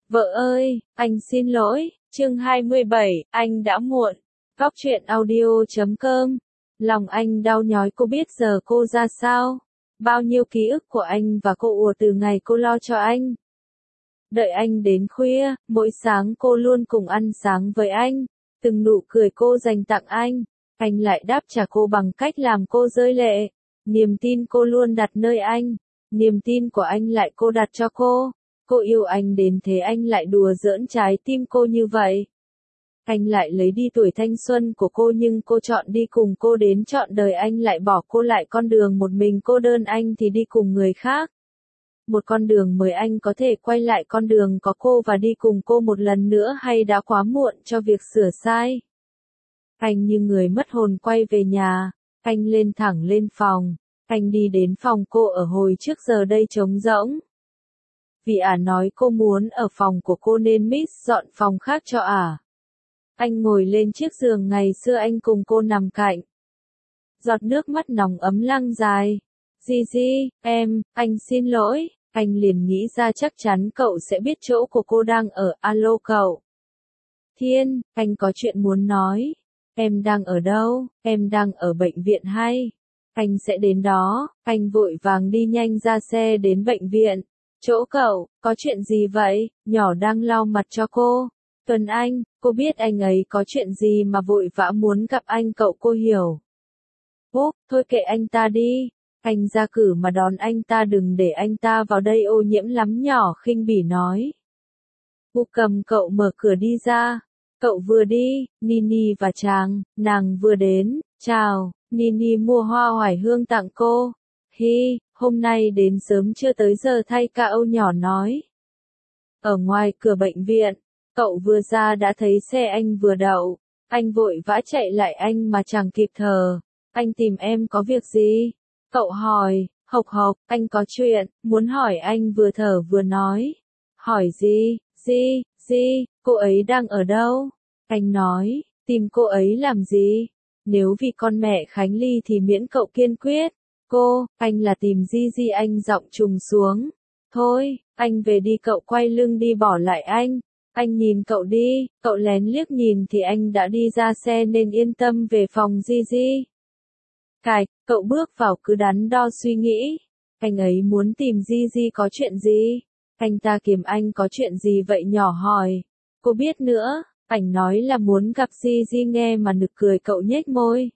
Vợ ơi, anh xin lỗi, chương 27, anh đã muộn. Góc truyện audio.com. Lòng anh đau nhói, cô biết giờ cô ra sao? Bao nhiêu ký ức của anh và cô ùa từ ngày cô lo cho anh. Đợi anh đến khuya, mỗi sáng cô luôn cùng ăn sáng với anh. Từng nụ cười cô dành tặng anh lại đáp trả cô bằng cách làm cô rơi lệ. Niềm tin cô luôn đặt nơi anh, niềm tin của anh lại cô đặt cho cô. Cô yêu anh đến thế anh lại đùa giỡn trái tim cô như vậy. Anh lại lấy đi tuổi thanh xuân của cô nhưng cô chọn đi cùng cô đến trọn đời, anh lại bỏ cô lại con đường một mình cô đơn, anh thì đi cùng người khác. Một con đường mới, anh có thể quay lại con đường có cô và đi cùng cô một lần nữa hay đã quá muộn cho việc sửa sai? Anh như người mất hồn quay về nhà, anh lên thẳng lên phòng, anh đi đến phòng cô ở hồi trước, giờ đây trống rỗng. Vì nói cô muốn ở phòng của cô nên Miss dọn phòng khác cho Anh ngồi lên chiếc giường ngày xưa anh cùng cô nằm cạnh. Giọt nước mắt nóng ấm lăn dài. Gigi, anh xin lỗi. Anh liền nghĩ ra chắc chắn cậu sẽ biết chỗ của cô đang ở. Alo cậu. Thiên, anh có chuyện muốn nói. Em đang ở đâu? Em đang ở bệnh viện hay? Anh sẽ đến đó. Anh vội vàng đi nhanh ra xe đến bệnh viện. Chỗ cậu, có chuyện gì vậy? Nhỏ đang lau mặt cho cô. Tuấn Anh, cô biết anh ấy có chuyện gì mà vội vã muốn gặp anh, cậu cô hiểu. Thôi kệ anh ta đi. Anh ra cử mà đón anh ta, đừng để anh ta vào đây ô nhiễm lắm, nhỏ khinh bỉ nói. Cô cầm cậu mở cửa đi ra. Cậu vừa đi, Nini và nàng vừa đến. Chào, Nini mua hoa oải hương tặng cô. Hôm nay đến sớm chưa tới giờ thay ca, Âu nhỏ nói. Ở ngoài cửa bệnh viện, cậu vừa ra đã thấy xe anh vừa đậu. Anh vội vã chạy lại anh mà chẳng kịp thở. Anh tìm em có việc gì? Cậu hỏi. Hộc, anh có chuyện muốn hỏi, anh vừa thở vừa nói. Hỏi gì? Cô ấy đang ở đâu? Anh nói, tìm cô ấy làm gì? Nếu vì con mẹ Khánh Ly thì miễn, cậu kiên quyết. Anh là tìm Gigi, anh giọng trùng xuống. Thôi, anh về đi, cậu quay lưng đi bỏ lại anh. Anh nhìn cậu đi, cậu lén liếc nhìn thì anh đã đi ra xe nên yên tâm về phòng Gigi. Cậu bước vào cứ đắn đo suy nghĩ. Anh ấy muốn tìm Gigi có chuyện gì? Anh ta kiếm anh có chuyện gì vậy, nhỏ hỏi. Cô biết nữa, anh nói là muốn gặp Gigi, nghe mà nực cười, cậu nhếch môi.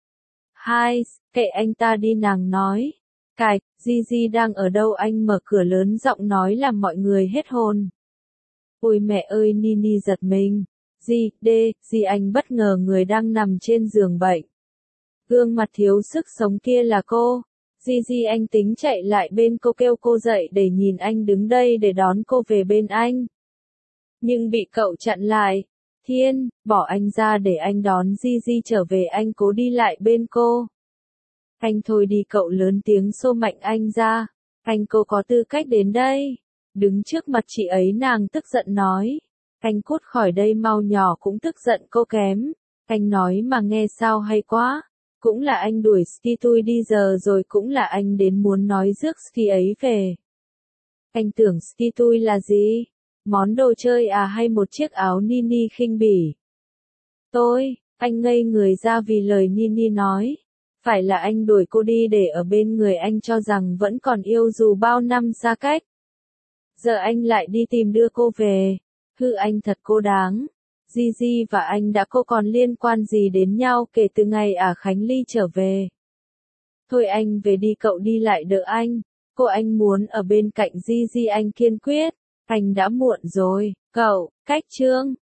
Kệ anh ta đi, nàng nói. Gigi đang ở đâu? Anh mở cửa lớn giọng nói làm mọi người hết hồn. Ôi mẹ ơi, Nini giật mình. Gì anh bất ngờ người đang nằm trên giường bệnh. Gương mặt thiếu sức sống kia là cô. Gigi, anh tính chạy lại bên cô kêu cô dậy để nhìn anh đứng đây để đón cô về bên anh. Nhưng bị cậu chặn lại. Thiên, bỏ anh ra để anh đón Gigi trở về, anh cố đi lại bên cô. Anh thôi đi, cậu lớn tiếng xô mạnh anh ra. Cô có tư cách đến đây. Đứng trước mặt chị ấy, nàng tức giận nói. Anh cút khỏi đây mau, nhỏ cũng tức giận cô kém. Anh nói mà nghe sao hay quá. Cũng là anh đuổi Skitui đi giờ rồi, cũng là anh đến muốn nói rước Ski ấy về. Anh tưởng Skitui là gì? Món đồ chơi hay một chiếc áo? Nini khinh bỉ. Anh ngây người ra vì lời Nini nói. Phải là anh đuổi cô đi để ở bên người anh, cho rằng vẫn còn yêu dù bao năm xa cách. Giờ anh lại đi tìm đưa cô về. Anh thật cô đáng. Gigi và anh đã còn liên quan gì đến nhau kể từ ngày Khánh Ly trở về. Thôi anh về đi, cậu đi lại đỡ anh. Anh muốn ở bên cạnh Gigi, anh kiên quyết. Anh đã muộn rồi, cậu. Cách chương